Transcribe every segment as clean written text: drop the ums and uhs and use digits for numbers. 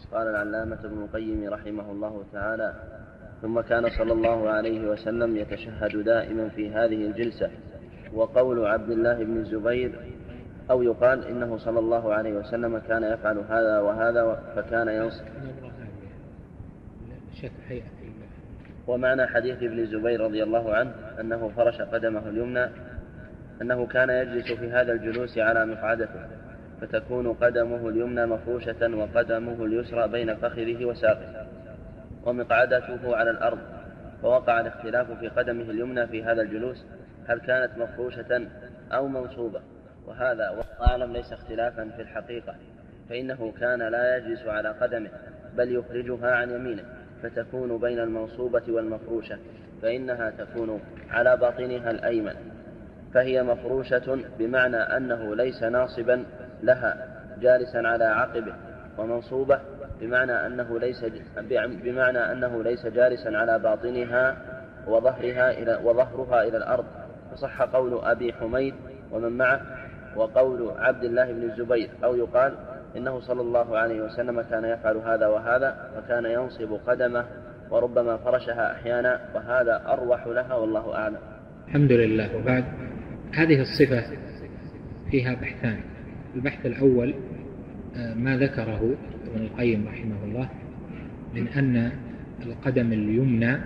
قال العلامة ابن القيم رحمه الله تعالى: ثم كان صلى الله عليه وسلم يتشهد دائما في هذه الجلسة. وقول عبد الله بن الزبير أو يقال إنه صلى الله عليه وسلم كان يفعل هذا وهذا فكان ينصب. ومعنى حديث ابن الزبير رضي الله عنه أنه فرش قدمه اليمنى أنه كان يجلس في هذا الجلوس على مقعدته، فتكون قدمه اليمنى مفروشة وقدمه اليسرى بين فخذه وساقه ومقعدته على الأرض. فوقع الاختلاف في قدمه اليمنى في هذا الجلوس، هل كانت مفروشة أو منصوبة؟ وهذا وأعلم ليس اختلافا في الحقيقة، فإنه كان لا يجلس على قدمه بل يخرجها عن يمينه، فتكون بين المنصوبة والمفروشة، فإنها تكون على باطنها الأيمن، فهي مفروشة بمعنى أنه ليس ناصبا لها جالسا على عقبه، ومنصوبة بمعنى أنه ليس جالسا على باطنها وظهرها إلى الأرض. فصح قول أبي حميد ومن معه وقول عبد الله بن الزبير أو يقال إنه صلى الله عليه وسلم كان يفعل هذا وهذا، فكان ينصب قدمه وربما فرشها أحيانا، وهذا أروح لها والله أعلم. الحمد لله. وبعد هذه الصفة فيها بحثان. البحث الأول ما ذكره ابن القيم رحمه الله من أن القدم اليمنى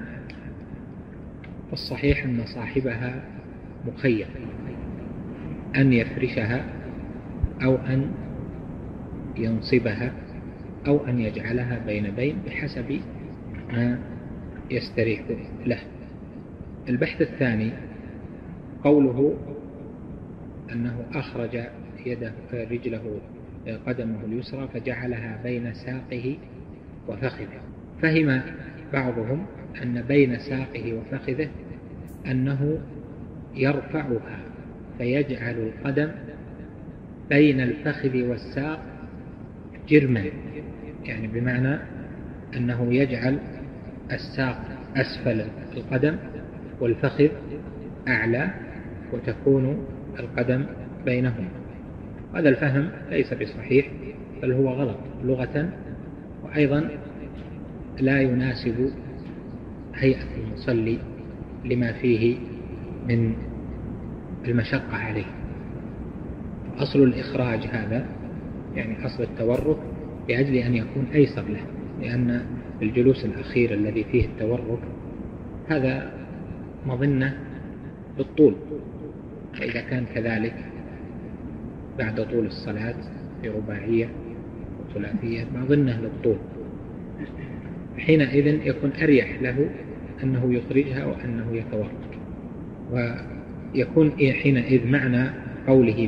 الصحيح أن صاحبها مخير أن يفرشها أو أن ينصبها أو أن يجعلها بين بحسب ما يستريح له. البحث الثاني قوله أنه أخرج رجله قدمه اليسرى فجعلها بين ساقه وفخذه. فهم بعضهم أن بين ساقه وفخذه أنه يرفعها فيجعل القدم بين الفخذ والساق جرما، يعني بمعنى أنه يجعل الساق أسفل القدم والفخذ أعلى وتكون القدم بينهما. هذا الفهم ليس بصحيح، بل هو غلط لغة، وأيضا لا يناسب هيئة المصلي لما فيه من المشقة عليه. أصل الإخراج هذا يعني أصل التورك لأجل أن يكون أيسر له، لأن الجلوس الأخير الذي فيه التورك هذا مظنة بالطول، فإذا كان كذلك بعد طول الصلاة برباعية وثلاثية مظنة للطول، حينئذ يكون أريح له أنه يخرجها وأنه يتورك. ويكون حينئذ معنى قوله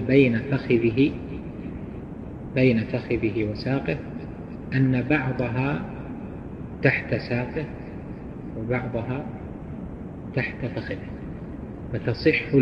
بين فخذه وساقه أن بعضها تحت ساقه وبعضها تحت فخذه، فتصح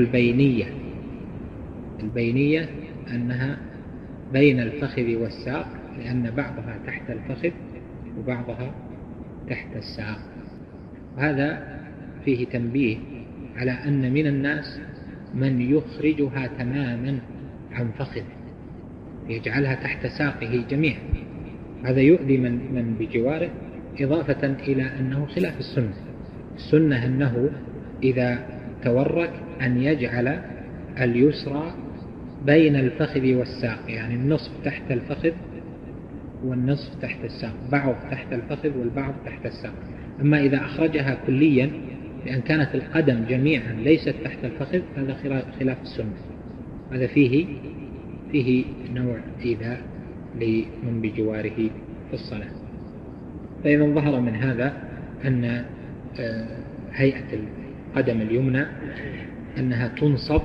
البينية أنها بين الفخذ والساق، لأن بعضها تحت الفخذ وبعضها تحت الساق. وهذا فيه تنبيه على أن من الناس من يخرجها تماما عن فخذه يجعلها تحت ساقه جميعا، هذا يؤذي من بجواره، إضافة إلى أنه خلاف السنة أنه إذا تورك أن يجعل اليسرى بين الفخذ والساق، يعني النصف تحت الفخذ والنصف تحت الساق، بعض تحت الفخذ والبعض تحت الساق. أما إذا أخرجها كليا لأن كانت القدم جميعا ليست تحت الفخذ، هذا خلاف السنة، هذا فيه نوع إيذاء لمن بجواره في الصلاة. فإذا ظهر من هذا أن هيئة القدم اليمنى أنها تنصب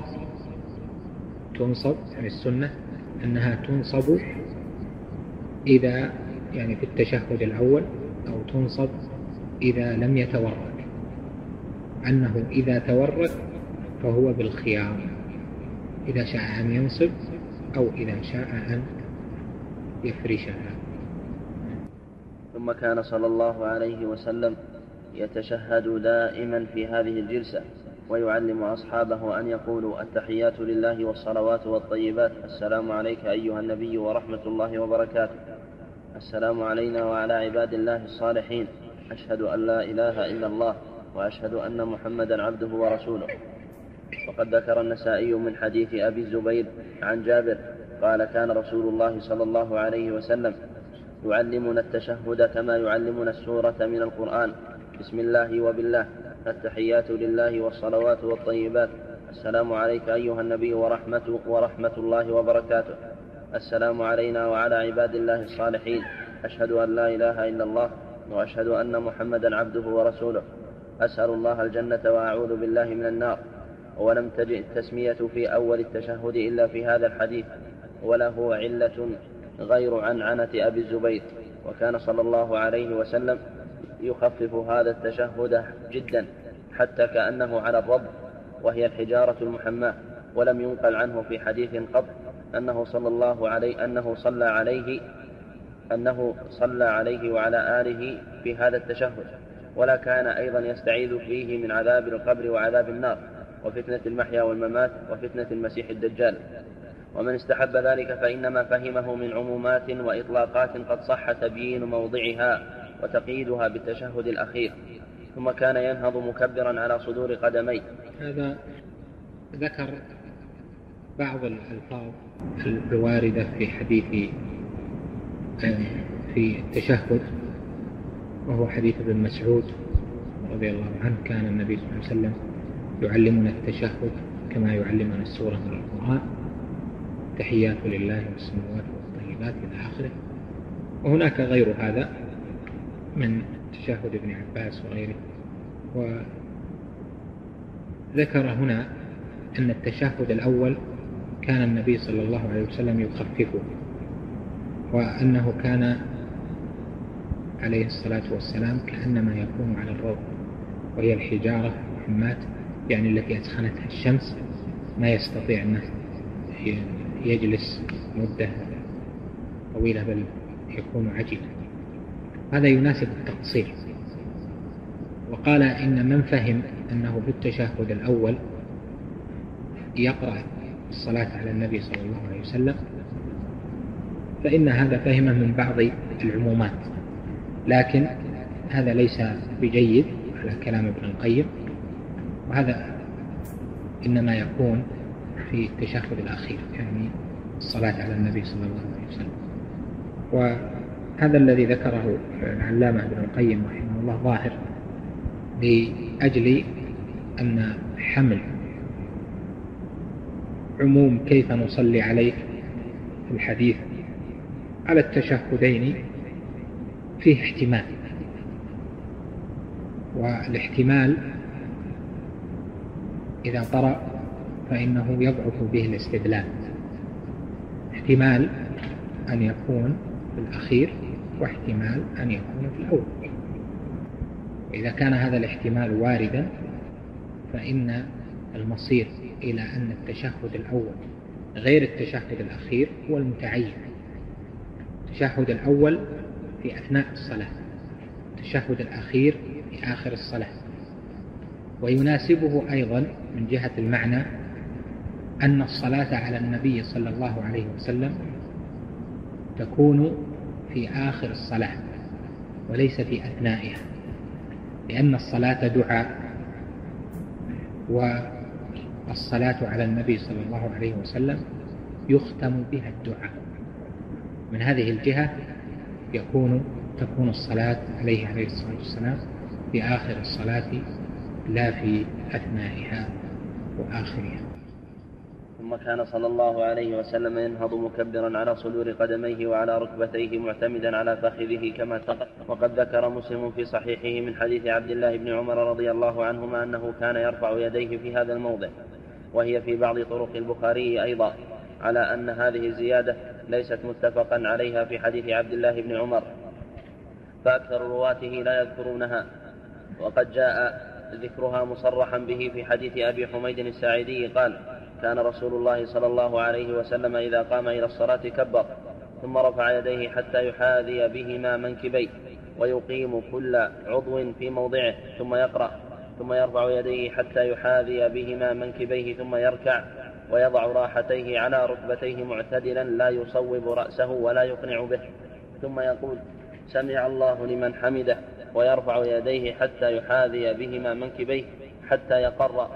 يعني السنة أنها تنصب إذا يعني في التشهد الأول، أو تنصب إذا لم يتورك، أنه إذا تورك فهو بالخيار، إذا شاء أن ينصب أو إذا شاء أن يفرشها. ثم كان صلى الله عليه وسلم يتشهد دائما في هذه الجلسة، ويعلم أصحابه أن يقولوا: التحيات لله والصلوات والطيبات، السلام عليك أيها النبي ورحمة الله وبركاته. السلام علينا وعلى عباد الله الصالحين، أشهد أن لا إله إلا الله وأشهد أن محمدا عبده ورسوله. وقد ذكر النسائي من حديث أبي الزبير عن جابر قال كان رسول الله صلى الله عليه وسلم يعلمنا التشهد كما يعلمنا السورة من القرآن: بسم الله وبالله، التحيات لله والصلوات والطيبات، السلام عليك أيها النبي ورحمة الله وبركاته، السلام علينا وعلى عباد الله الصالحين، أشهد أن لا إله إلا الله وأشهد أن محمدا عبده ورسوله، أسأل الله الجنة وأعوذ بالله من النار. ولم تجئ التسمية في أول التشهد إلا في هذا الحديث، وله علة غير عنعنة أبي الزبير، وكان صلى الله عليه وسلم يخفف هذا التشهد جدا حتى كأنه على الرب، وهي الحجارة المحماة. ولم ينقل عنه في حديث قط أنه صلى عليه وعلى آله في هذا التشهد، ولا كان أيضا يستعيذ فيه من عذاب القبر وعذاب النار وفتنة المحيا والممات وفتنة المسيح الدجال. ومن استحب ذلك فإنما فهمه من عمومات وإطلاقات قد صح تبيين موضعها وتقييدها بالتشهد الأخير. ثم كان ينهض مكبرا على صدور قدميه. هذا ذكر بعض الألفاظ الواردة في حديث في التشهد، وهو حديث ابن مسعود رضي الله عنه: كان النبي صلى الله عليه وسلم يعلمنا التشهد كما يعلمنا السورة من القرآن، تحيات لله والسماوات والطيبات إلى آخره. وهناك غير هذا من تشهد ابن عباس وغيره. وذكر هنا أن التشهد الأول كان النبي صلى الله عليه وسلم يخففه، وأنه كان عليه الصلاة والسلام كأنما يكون على الروض، وهي الحجارة المحماة، يعني التي أسخنتها الشمس، ما يستطيع أن يجلس مدة طويلة بل يكون عجيبا. هذا يناسب التقصير. وقال إن من فهم أنه في التشهد الأول يقرأ الصلاة على النبي صلى الله عليه وسلم فإن هذا فهمه من بعض العمومات، لكن هذا ليس بجيد على كلام ابن القيم، وهذا إنما يكون في التشهد الأخير، يعني الصلاة على النبي صلى الله عليه وسلم. وهذا الذي ذكره العلامة ابن القيم رحمه الله ظاهر، لأجل أن حمل عموم كيف نصلي عليك في الحديث على التشهدين فيه احتمال، والاحتمال إذا طرأ فإنه يضعف به الاستدلال. احتمال أن يكون في الأخير واحتمال أن يكون في الأول. وإذا كان هذا الاحتمال واردا فإن المصير إلى أن التشهد الأول غير التشهد الأخير هو المتعين. التشهد الأول في أثناء الصلاة، التشهد الأخير في آخر الصلاة. ويناسبه أيضا من جهة المعنى أن الصلاة على النبي صلى الله عليه وسلم تكون في آخر الصلاة وليس في أثنائها، لأن الصلاة دعاء، والصلاة على النبي صلى الله عليه وسلم يختم بها الدعاء. من هذه الجهة تكون الصلاة عليه الصلاة والسلام في آخر الصلاة لا في أثنائها وآخرها. ثم كان صلى الله عليه وسلم ينهض مكبرا على صدور قدميه وعلى ركبتيه معتمدا على فخذه كما تقدم. وقد ذكر مسلم في صحيحه من حديث عبد الله بن عمر رضي الله عنهما أنه كان يرفع يديه في هذا الموضع، وهي في بعض طرق البخاري أيضا، على أن هذه الزيادة ليست متفقا عليها في حديث عبد الله بن عمر، فأكثر رواته لا يذكرونها. وقد جاء ذكرها مصرحا به في حديث أبي حميد الساعدي قال: كان رسول الله صلى الله عليه وسلم إذا قام إلى الصلاة كبر، ثم رفع يديه حتى يحاذي بهما منكبيه، ويقيم كل عضو في موضعه، ثم يقرأ، ثم يرفع يديه حتى يحاذي بهما منكبيه، ثم يركع، ويضع راحتيه على ركبتيه معتدلا لا يصوب رأسه ولا يقنع به. ثم يقول سمع الله لمن حمده، ويرفع يديه حتى يحاذي بهما منكبيه حتى يقر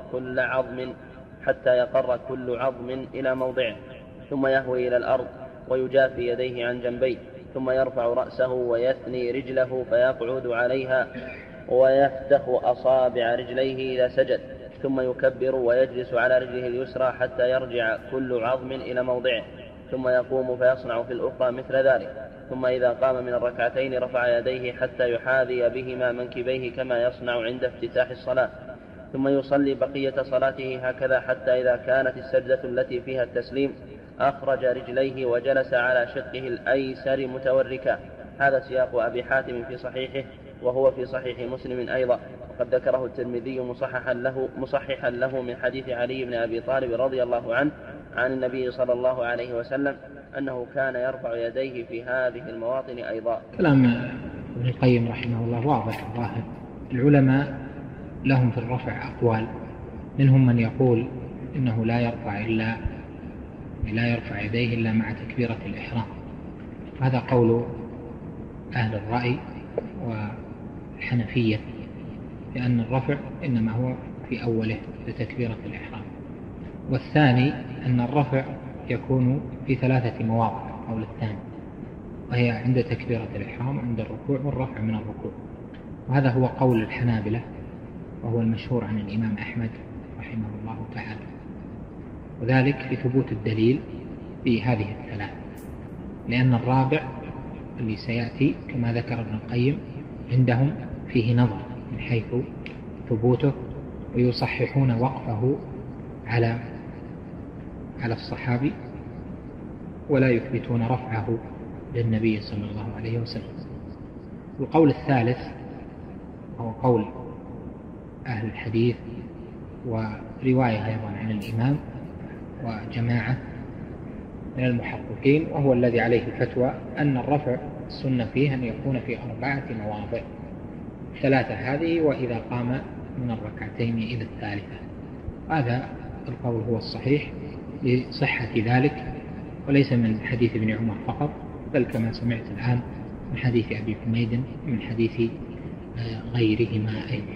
كل عظم إلى موضعه، ثم يهوي إلى الأرض ويجافي يديه عن جنبيه، ثم يرفع رأسه ويثني رجله فيقعد عليها ويفتح أصابع رجليه إذا سجد، ثم يكبر ويجلس على رجله اليسرى حتى يرجع كل عظم إلى موضعه، ثم يقوم فيصنع في الأخرى مثل ذلك، ثم إذا قام من الركعتين رفع يديه حتى يحاذي بهما منكبيه كما يصنع عند افتتاح الصلاة، ثم يصلي بقية صلاته هكذا حتى إذا كانت السجدة التي فيها التسليم أخرج رجليه وجلس على شقه الأيسر متوركا. هذا سياق أبي حاتم في صحيحه، وهو في صحيح مسلم أيضا، وقد ذكره الترمذي مصححا له من حديث علي بن أبي طالب رضي الله عنه عن النبي صلى الله عليه وسلم أنه كان يرفع يديه في هذه المواطن أيضا. كلام ابن القيم رحمه الله واضح ظاهر. العلماء لهم في الرفع أقوال، منهم من يقول إنه لا يرفع يديه إلا مع تكبيرة الإحرام، هذا قول أهل الرأي والحنفية، لأن الرفع إنما هو في أوله بتكبيرة الإحرام. والثاني أن الرفع يكون في 3 مواضع، قول الثاني، وهي عند تكبيرة الإحرام وعند الركوع والرفع من الركوع، وهذا هو قول الحنابلة، وهو المشهور عن الإمام أحمد رحمه الله تعالى، وذلك في ثبوت الدليل في هذه ال3، لأن الرابع اللي سيأتي كما ذكر ابن القيم عندهم فيه نظر من حيث ثبوته، ويصححون وقفه على الصحابي ولا يثبتون رفعه للنبي صلى الله عليه وسلم. القول الثالث هو قول أهل الحديث ورواية أيضا عن الإمام وجماعة من المحققين، وهو الذي عليه الفتوى أن الرفع السنة فيه أن يكون في 4 مواضع، 3 هذه وإذا قام من الركعتين إلى الثالثة. هذا القول هو الصحيح لصحة ذلك، وليس من حديث ابن عمر فقط، بل كما سمعت الآن من حديث أبي حميد من حديث غيرهما أيضا.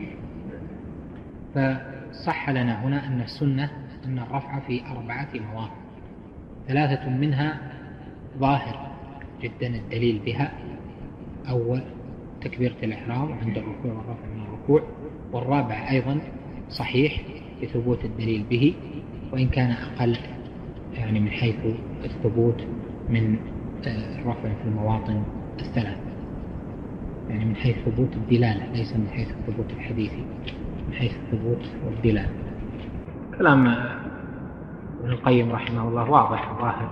فصح لنا هنا أن السنة أن الرفع في 4 مواضع، 3 منها ظاهر جدا الدليل بها، أول تكبيرة الإحرام عند الركوع والرفع من الركوع، والرابع أيضا صحيح بثبوت الدليل به، وإن كان أقل يعني من حيث الثبوت من الرفع في المواطن ال3، يعني من حيث ثبوت الدلالة ليس من حيث الثبوت الحديثي، من حيث الثبوت والدلالة. كلام ابن القيم رحمه الله واضح ظاهر.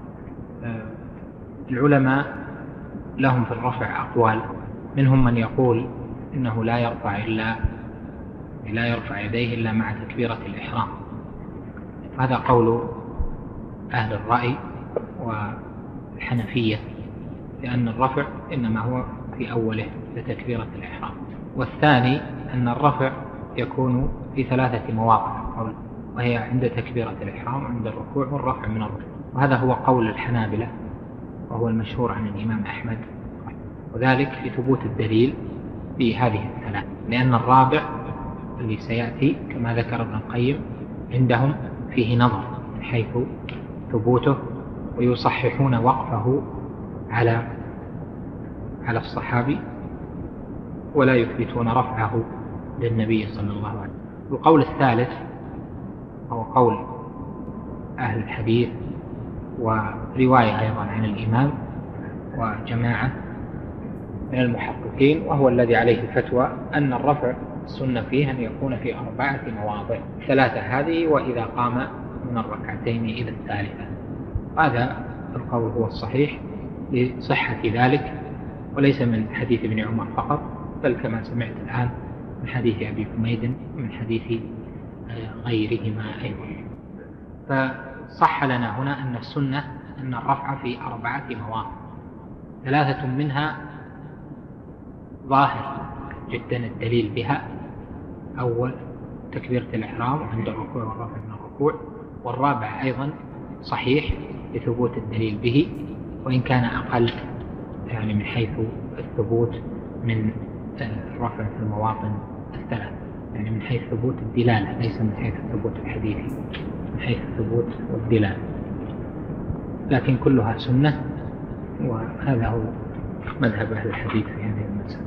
العلماء لهم في الرفع أقوال، منهم من يقول إنه لا يرفع يديه إلا مع تكبيرة الإحرام، هذا قول أهل الرأي والحنفية، لأن الرفع إنما هو في أوله بتكبيرة الإحرام. والثاني أن الرفع يكون في 3 مواضع، وهي عند تكبيرة الإحرام وعند الركوع والرفع من الركوع، وهذا هو قول الحنابلة، وهو المشهور عن الإمام أحمد، وذلك في ثبوت الدليل في هذه ال3، لأن الرابع اللي سيأتي كما ذكر ابن القيم عندهم فيه نظر من حيث ثبوته، ويصححون وقفه على الصحابي ولا يثبتون رفعه للنبي صلى الله عليه وسلم. القول الثالث هو قول أهل الحديث ورواية أيضا عن الإمام وجماعة من المحققين، وهو الذي عليه الفتوى أن الرفع السنة فيه أن يكون في 4 مواضع، 3 هذه وإذا قام من الركعتين إلى الثالثة. هذا القول هو الصحيح لصحة ذلك، وليس من حديث ابن عمر فقط، بل كما سمعت الآن من حديث أبي حميد ومن حديث غيرهما أيضا. فصح لنا هنا أن السنة أن الرفع في 4 مواضع، 3 منها ظاهر جدا الدليل بها، أول تكبيرة الإحرام عند الركوع والرفع من الركوع، والرابع أيضا صحيح بثبوت الدليل به، وإن كان أقل يعني من حيث الثبوت من الرفع في المواطن الثلاث، يعني من حيث ثبوت الدلالة ليس من حيث الثبوت الحديثي، من حيث الثبوت والدلالة، لكن كلها سنة، وهذا هو مذهب أهل الحديث في هذه المسألة.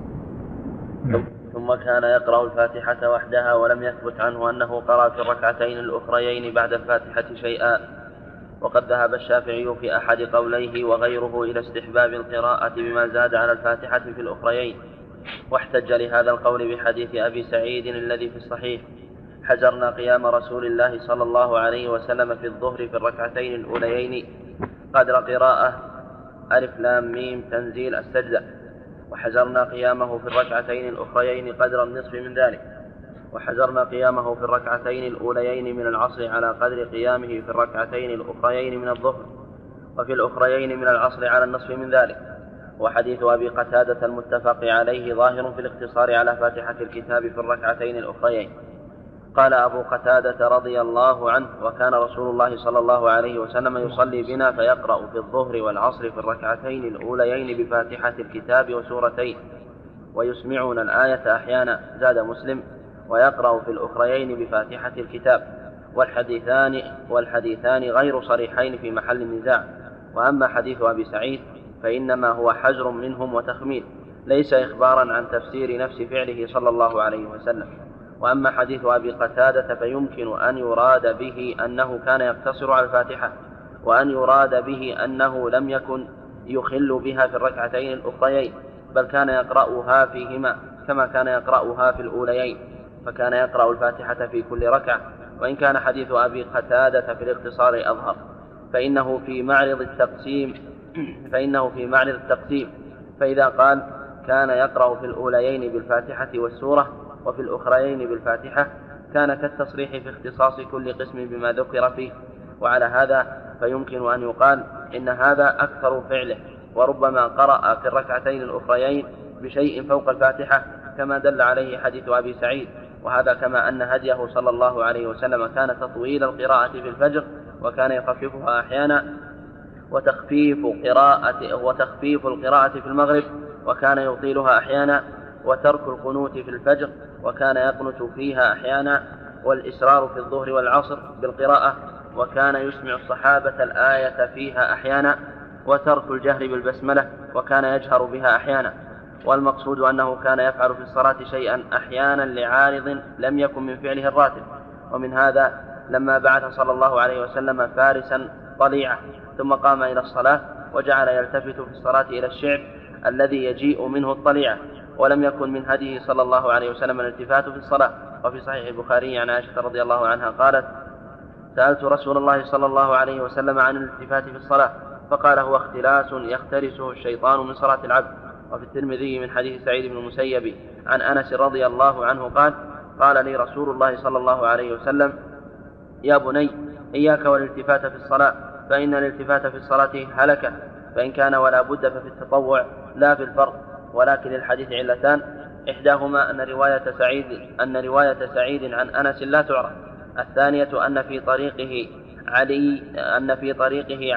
ثم كان يقرأ الفاتحة وحدها، ولم يثبت عنه أنه قرأ في الركعتين الأخريين بعد الفاتحة شيئا. وقد ذهب الشافعي في أحد قوليه وغيره إلى استحباب القراءة بما زاد على الفاتحة في الأخريين، واحتج لهذا القول بحديث أبي سعيد الذي في الصحيح: حجرنا قيام رسول الله صلى الله عليه وسلم في الظهر في الركعتين الأوليين قدر قراءة ألف لام ميم تنزيل السجدة، وحجرنا قيامه في الركعتين الأخريين قدر النصف من ذلك، وحجرنا قيامه في الركعتين الأوليين من العصر على قدر قيامه في الركعتين الأخريين من الظهر، وفي الأخريين من العصر على النصف من ذلك. وحديث أبي قتادة المتفق عليه ظاهر في الاقتصار على فاتحة الكتاب في الركعتين الأخريين. قال أبو قتادة رضي الله عنه: وكان رسول الله صلى الله عليه وسلم يصلي بنا فيقرأ في الظهر والعصر في الركعتين الأوليين بفاتحة الكتاب وسورتين، ويسمعون الآية أحيانا. زاد مسلم: ويقرأ في الأخريين بفاتحة الكتاب. والحديثان غير صريحين في محل النزاع. وأما حديث أبي سعيد فإنما هو حجر منهم وتخمين، ليس إخبارا عن تفسير نفس فعله صلى الله عليه وسلم. وأما حديث أبي قتادة فيمكن أن يراد به أنه كان يقتصر على الفاتحة، وأن يراد به أنه لم يكن يخل بها في الركعتين الأخريين، بل كان يقرأها فيهما كما كان يقرأها في الأوليين، فكان يقرأ الفاتحة في كل ركعة. وإن كان حديث أبي قتادة في الاقتصار أظهر فإنه في معرض التقسيم، فإذا قال كان يقرأ في الأوليين بالفاتحة والسورة وفي الأخريين بالفاتحة كان كالتصريح في اختصاص كل قسم بما ذكر فيه. وعلى هذا فيمكن أن يقال إن هذا أكثر فعله، وربما قرأ في الركعتين الأخريين بشيء فوق الفاتحة كما دل عليه حديث أبي سعيد. وهذا كما أن هديه صلى الله عليه وسلم كان تطويل القراءة في الفجر، وكان يخففها أحيانا، وتخفيف القراءة في المغرب وكان يطيلها أحيانا، وترك القنوت في الفجر وكان يقنت فيها أحيانا، والإسرار في الظهر والعصر بالقراءة وكان يسمع الصحابة الآية فيها أحيانا، وترك الجهر بالبسملة وكان يجهر بها أحيانا. والمقصود أنه كان يفعل في الصلاة شيئا أحيانا لعارض لم يكن من فعله الراتب. ومن هذا لما بعث صلى الله عليه وسلم فارسا طليعة ثم قام إلى الصلاة وجعل يلتفت في الصلاة إلى الشعب الذي يجيء منه الطليعة، ولم يكن من هديه صلى الله عليه وسلم الالتفات في الصلاة. وفي صحيح البخاري عن عائشة رضي الله عنها قالت: سألت رسول الله صلى الله عليه وسلم عن الالتفات في الصلاة فقال: هو اختلاس يختلسه الشيطان من صلاة العبد. وفي الترمذي من حديث سعيد بن المسيب عن أنس رضي الله عنه قال لي رسول الله صلى الله عليه وسلم: يا بني إياك والالتفات في الصلاة، فإن الالتفات في الصلاة هلكة، فإن كان ولا بد ففي التطوع لا في الفرض. ولكن للحديث علتان: إحداهما أن رواية سعيد عن أنس لا تعرف، الثانية أن في طريقه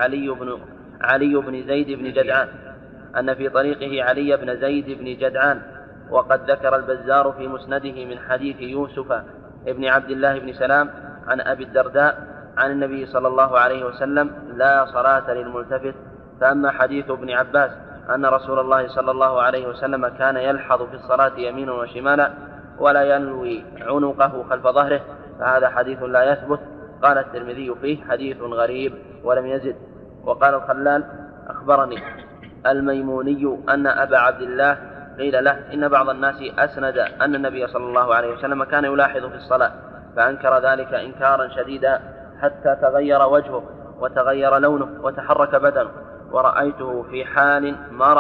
علي بن زيد بن جدعان. وقد ذكر البزار في مسنده من حديث يوسف ابن عبد الله بن سلام عن أبي الدرداء عن النبي صلى الله عليه وسلم: لا صلاة للملتفت. فأما حديث ابن عباس أن رسول الله صلى الله عليه وسلم كان يلحظ في الصلاة يمينا وشمالا ولا ينوي عنقه خلف ظهره، فهذا حديث لا يثبت. قال الترمذي فيه: حديث غريب، ولم يزد. وقال الخلال: أخبرني الميموني أن أبا عبد الله قيل له: إن بعض الناس أسند أن النبي صلى الله عليه وسلم كان يلاحظ في الصلاة، فأنكر ذلك إنكارا شديدا حتى تغير وجهه وتغير لونه وتحرك بدنه، ورأيته في حال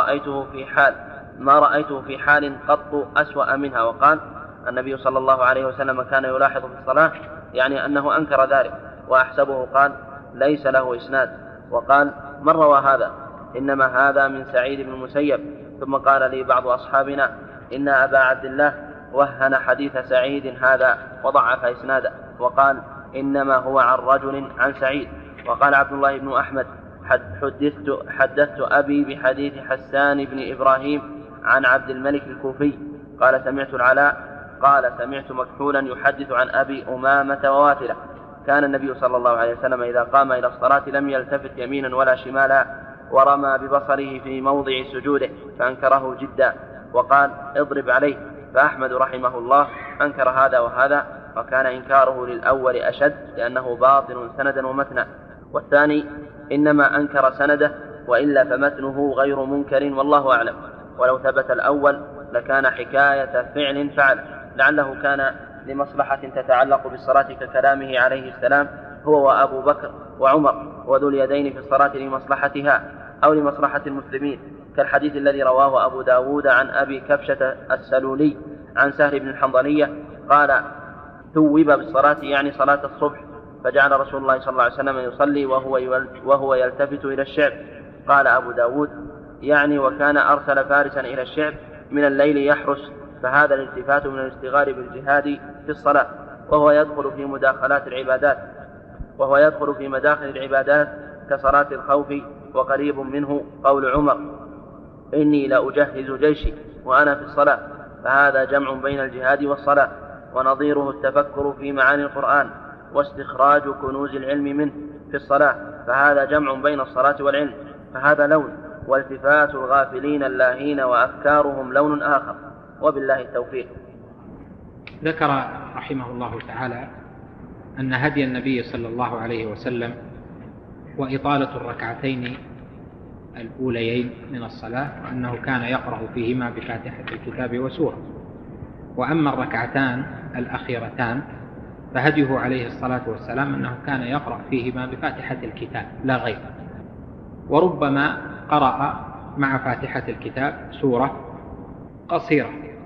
ما رأيته في حال قط أسوأ منها. وقال: النبي صلى الله عليه وسلم كان يلاحظ في الصلاة، يعني أنه أنكر ذلك. وأحسبه قال: ليس له إسناد. وقال: من روى هذا؟ إنما هذا من سعيد بن المسيب. ثم قال لي بعض أصحابنا: إن أبا عبد الله وهن حديث سعيد هذا وضعف إسناده، وقال: إنما هو عن رجل عن سعيد. وقال عبد الله بن أحمد: حدثت أبي بحديث حسان بن إبراهيم عن عبد الملك الكوفي قال سمعت العلاء قال سمعت مكحولا يحدث عن أبي أمامة وواتلة كان النبي صلى الله عليه وسلم إذا قام إلى الصلاة لم يلتفت يمينا ولا شمالا ورمى ببصره في موضع سجوده فأنكره جدا وقال اضرب عليه. فأحمد رحمه الله أنكر هذا وهذا وكان إنكاره للأول أشد لأنه باطل سندا ومتنا، والثاني إنما أنكر سنده وإلا فمتنه غير منكر والله أعلم. ولو ثبت الأول لكان حكاية فعل فعل لعله كان لمصلحة تتعلق بالصلاة ككلامه عليه السلام هو وأبو بكر وعمر وذو اليدين في الصلاة لمصلحتها أو لمصلحة المسلمين كالحديث الذي رواه أبو داود عن أبي كبشة السلولي عن سهل بن الحنظلية قال ثوب بالصلاة يعني صلاة الصبح فجعل رسول الله صلى الله عليه وسلم يصلي وهو يلتفت إلى الشعب. قال أبو داود يعني وكان أرسل فارسا إلى الشعب من الليل يحرس، فهذا الالتفات من الاشتغال بالجهاد في الصلاة وهو يدخل في مداخل العبادات كصلاة الخوف. وقريب منه قول عمر إني لأجهز جيشي وأنا في الصلاة، فهذا جمع بين الجهاد والصلاة. ونظيره التفكر في معاني القرآن واستخراج كنوز العلم منه في الصلاة، فهذا جمع بين الصلاة والعلم، فهذا لون، والتفات الغافلين اللاهين وأفكارهم لون آخر، وبالله التوفيق. ذكر رحمه الله تعالى أن هدي النبي صلى الله عليه وسلم وإطالة الركعتين الأوليين من الصلاة وأنه كان يقرأ فيهما بفاتحة الكتاب وسورة، وأما الركعتان الأخيرتان فهديه عليه الصلاة والسلام أنه كان يقرأ فيهما بفاتحة الكتاب لا غير، وربما قرأ مع فاتحة الكتاب سورة قصيرة،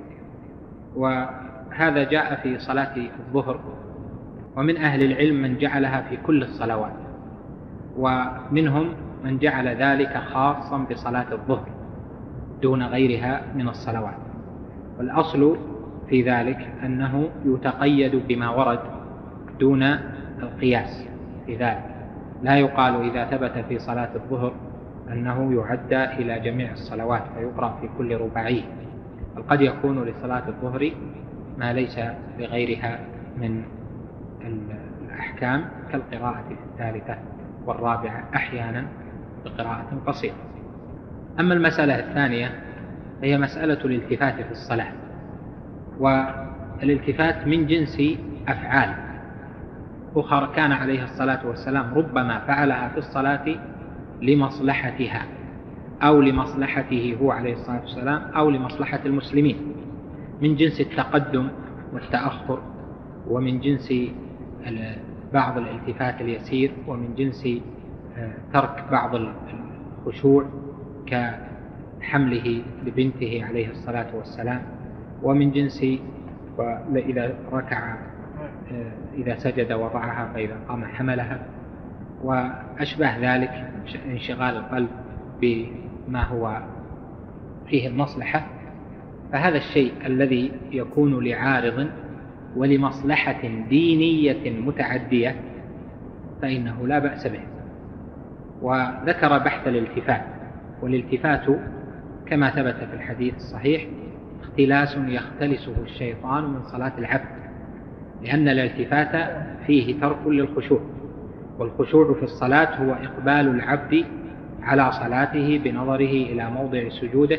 وهذا جاء في صلاة الظهر، ومن أهل العلم من جعلها في كل الصلوات، ومنهم من جعل ذلك خاصا بصلاة الظهر دون غيرها من الصلوات. والأصل في ذلك أنه يتقيد بما ورد دون القياس في ذلك، لا يقال إذا ثبت في صلاة الظهر أنه يعدى إلى جميع الصلوات فيقرأ في كل رباعية، بل قد يكون لصلاة الظهر ما ليس لغيرها من الأحكام كالقراءة في الثالثة والرابعة أحيانا بقراءة قصيرة. أما المسألة الثانية هي مسألة الالتفات في الصلاة، والالتفات من جنس أفعال أخرى كان عليه الصلاة والسلام ربما فعلها في الصلاة لمصلحتها أو لمصلحته هو عليه الصلاة والسلام أو لمصلحة المسلمين، من جنس التقدم والتأخر، ومن جنس بعض الالتفات اليسير، ومن جنس ترك بعض الخشوع كحمله لبنته عليه الصلاة والسلام، ومن جنس إذا ركع إذا سجد وضعها فإذا قام حملها، وأشبه ذلك انشغال القلب بما هو فيه المصلحة. فهذا الشيء الذي يكون لعارض ولمصلحة دينية متعدية فإنه لا بأس به. وذكر بحث الالتفات، والالتفات كما ثبت في الحديث الصحيح اختلاس يختلسه الشيطان من صلاة العبد، لأن الالتفات فيه ترك للخشوع، والخشوع في الصلاة هو إقبال العبد على صلاته بنظره إلى موضع سجوده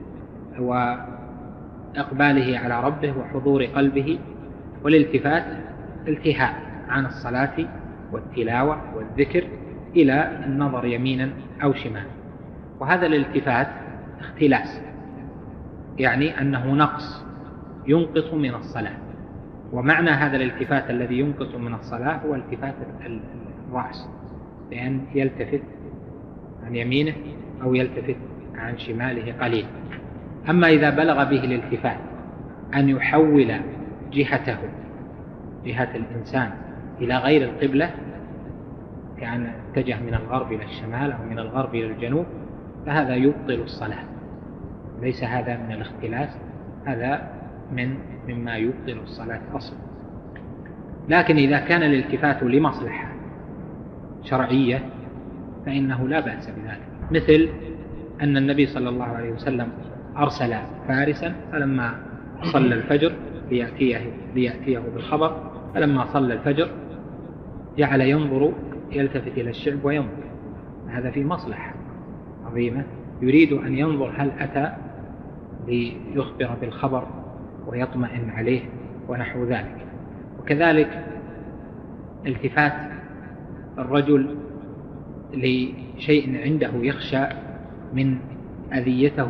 وإقباله على ربه وحضور قلبه، والالتفات التهاء عن الصلاة والتلاوة والذكر إلى النظر يمينا أو شمالا. وهذا الالتفات اختلاس، يعني أنه نقص ينقص من الصلاة. ومعنى هذا الالتفات الذي ينقص من الصلاة هو التفات الرأس، لأن يلتفت عن يمينه أو يلتفت عن شماله قليلا. أما إذا بلغ به الالتفات أن يحول جهته جهة الإنسان إلى غير القبلة، كأن اتجه من الغرب إلى الشمال أو من الغرب إلى الجنوب، فهذا يبطل الصلاة، ليس هذا من الاختلاس، هذا مما يبطل الصلاة أصلا. لكن إذا كان الالتفات لمصلحة شرعية فإنه لا بأس بذلك، مثل أن النبي صلى الله عليه وسلم أرسل فارسا فلما صلى الفجر ليأتيه بالخبر، فلما صلى الفجر جعل ينظر، يلتفت إلى الشعب وينظر. هذا في مصلحة عظيمة، يريد أن ينظر هل أتى ليخبر بالخبر ويطمئن عليه ونحو ذلك. وكذلك التفات الرجل لشيء عنده يخشى من أذيته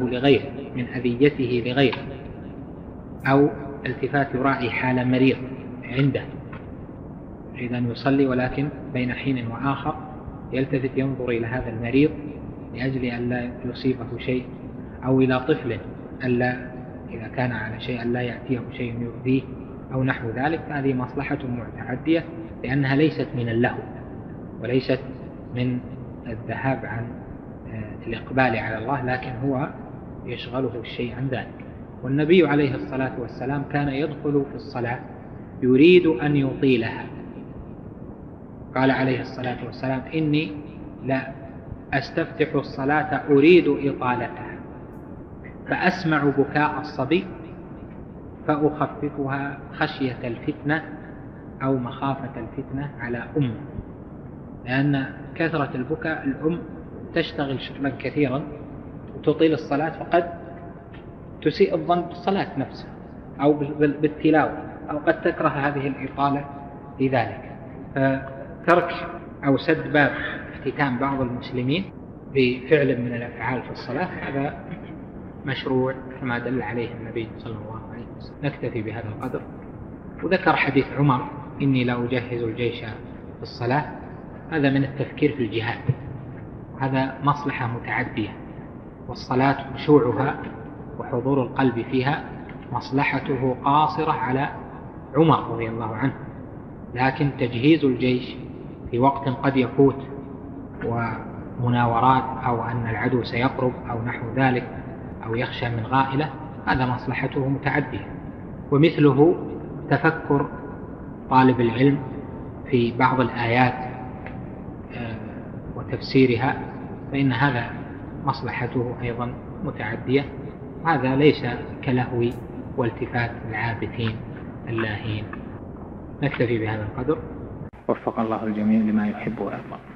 لغيره، أو التفات يراعي حال مريض عنده يريد أن يصلي ولكن بين حين وآخر يلتفت ينظر إلى هذا المريض لأجل أن لا يصيبه شيء، أو إلى طفل ألا إذا كان على شيء ألا يأتيه شيء يؤذيه أو نحو ذلك، فهذه مصلحة متعدية لأنها ليست من اللهو وليست من الذهاب عن الإقبال على الله، لكن هو يشغله الشيء عن ذلك. والنبي عليه الصلاة والسلام كان يدخل في الصلاة يريد أن يطيلها، قال عليه الصلاة والسلام: إني لا أستفتح الصلاة أريد إطالتها فأسمع بكاء الصبي فأخففها خشية الفتنة أو مخافة الفتنة على أمه، لأن كثرة البكاء الأم تشتغل شغلا كثيرا وتطيل الصلاة، فقد تسيء الظن بالصلاة نفسها أو بالتلاوة، أو قد تكره هذه الإطالة لذلك. فترك أو سد باب افتتان بعض المسلمين بفعل من الأفعال في الصلاة هذا مشروع كما دل عليه النبي صلى الله عليه وسلم. نكتفي بهذا القدر. وذكر حديث عمر: إني لا أجهز الجيش في الصلاة، هذا من التفكير في الجهاد، هذا مصلحة متعدية، والصلاة خشوعها وحضور القلب فيها مصلحته قاصرة على عمر رضي الله عنه، لكن تجهيز الجيش في وقت قد يفوت ومناورات أو أن العدو سيقرب أو نحو ذلك أو يخشى من غائلة، هذا مصلحته متعدية. ومثله تفكر طالب العلم في بعض الآيات وتفسيرها، فإن هذا مصلحته أيضا متعدية، هذا ليس كلهو والتفات العابثين اللاهين. نكتفي بهذا القدر، وفق الله الجميع لما يحب ويرضى.